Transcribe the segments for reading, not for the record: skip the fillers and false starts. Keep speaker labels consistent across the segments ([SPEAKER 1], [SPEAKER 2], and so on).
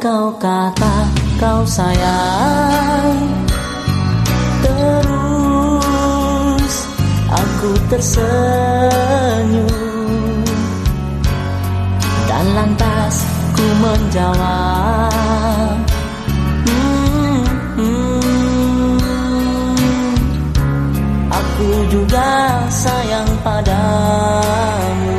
[SPEAKER 1] kau kata kau sayang, terus aku tersenyum dan lantas ku menjawab, aku juga sayang padamu.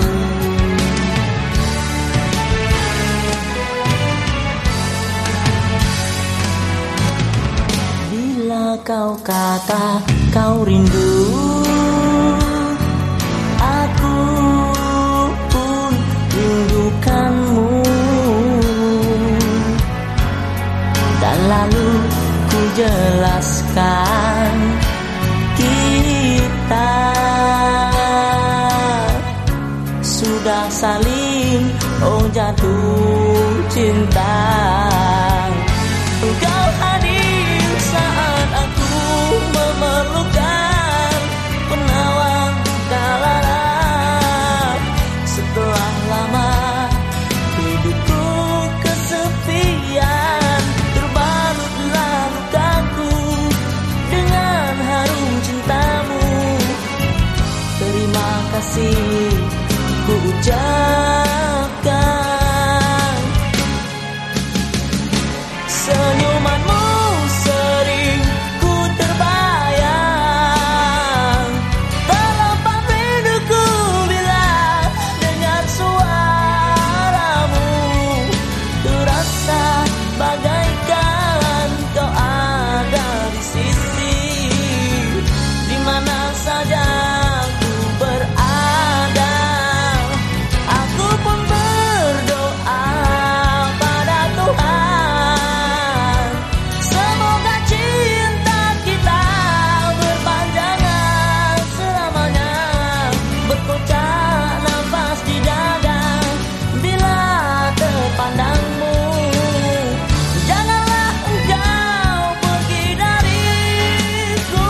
[SPEAKER 1] Bila kau kata kau rindu, aku pun rindukanmu. Dan lalu ku jelaskan, kita sudah saling jatuh cinta. Engkau hadir saat aku memerlukan penawar kalaran. Setelah lama hidupku kesepian, terbalutlah lukaku dengan harum cintamu. Terima kasih ku ucapkan. Senyumanmu sering ku terbayang, terlepas rinduku bila dengar suaramu. Terasa bagaikan kau ada di sisi, di mana saja ku berada. Aku pun berdoa pada Tuhan, semoga cinta kita berpanjangan selamanya. Berkocak nafas di dada bila terpandangmu. Janganlah engkau pergi dariku.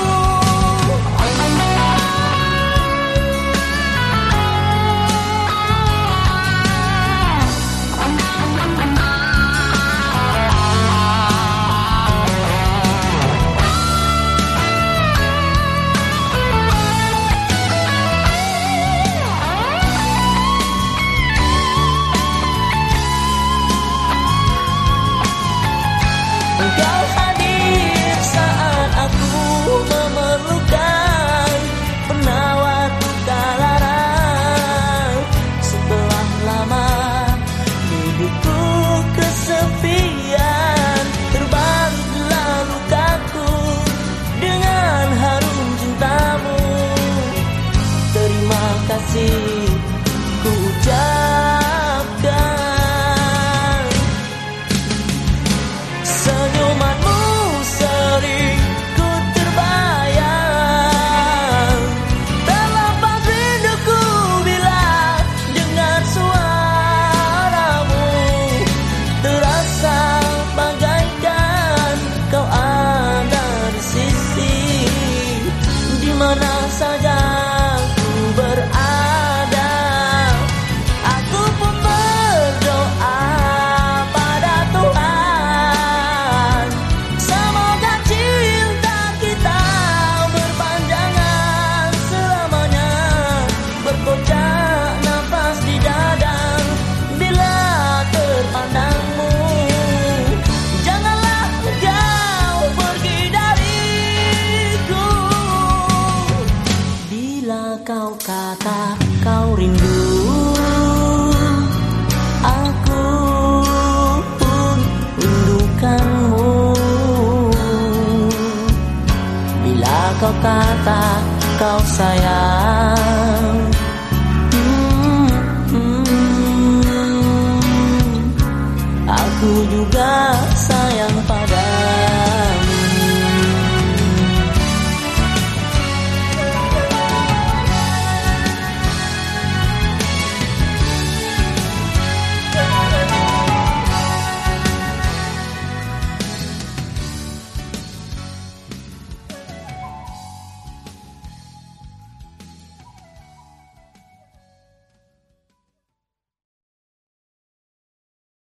[SPEAKER 1] Engkau hadir saat aku memerlukan penawar kalaran. Setelah lama hidupku kesepian, terbalutlah lukaku dengan harum cintamu. Terima kasih ku ucapkan. Senyumanmu sering ku terbayang, terlepas rinduku bila dengar suaramu. Terasa bagaikan kau ada di sisi, di mana saja ku berada. Aku pun berdoa pada Tuhan, semoga cinta kita berpanjangan selamanya. Berkocak nafas di dada bila terpandangmu. Janganlah engkau pergi dariku. Bila kau kata kau rindu, aku pun rindukanmu. Bila kau kata kau sayang,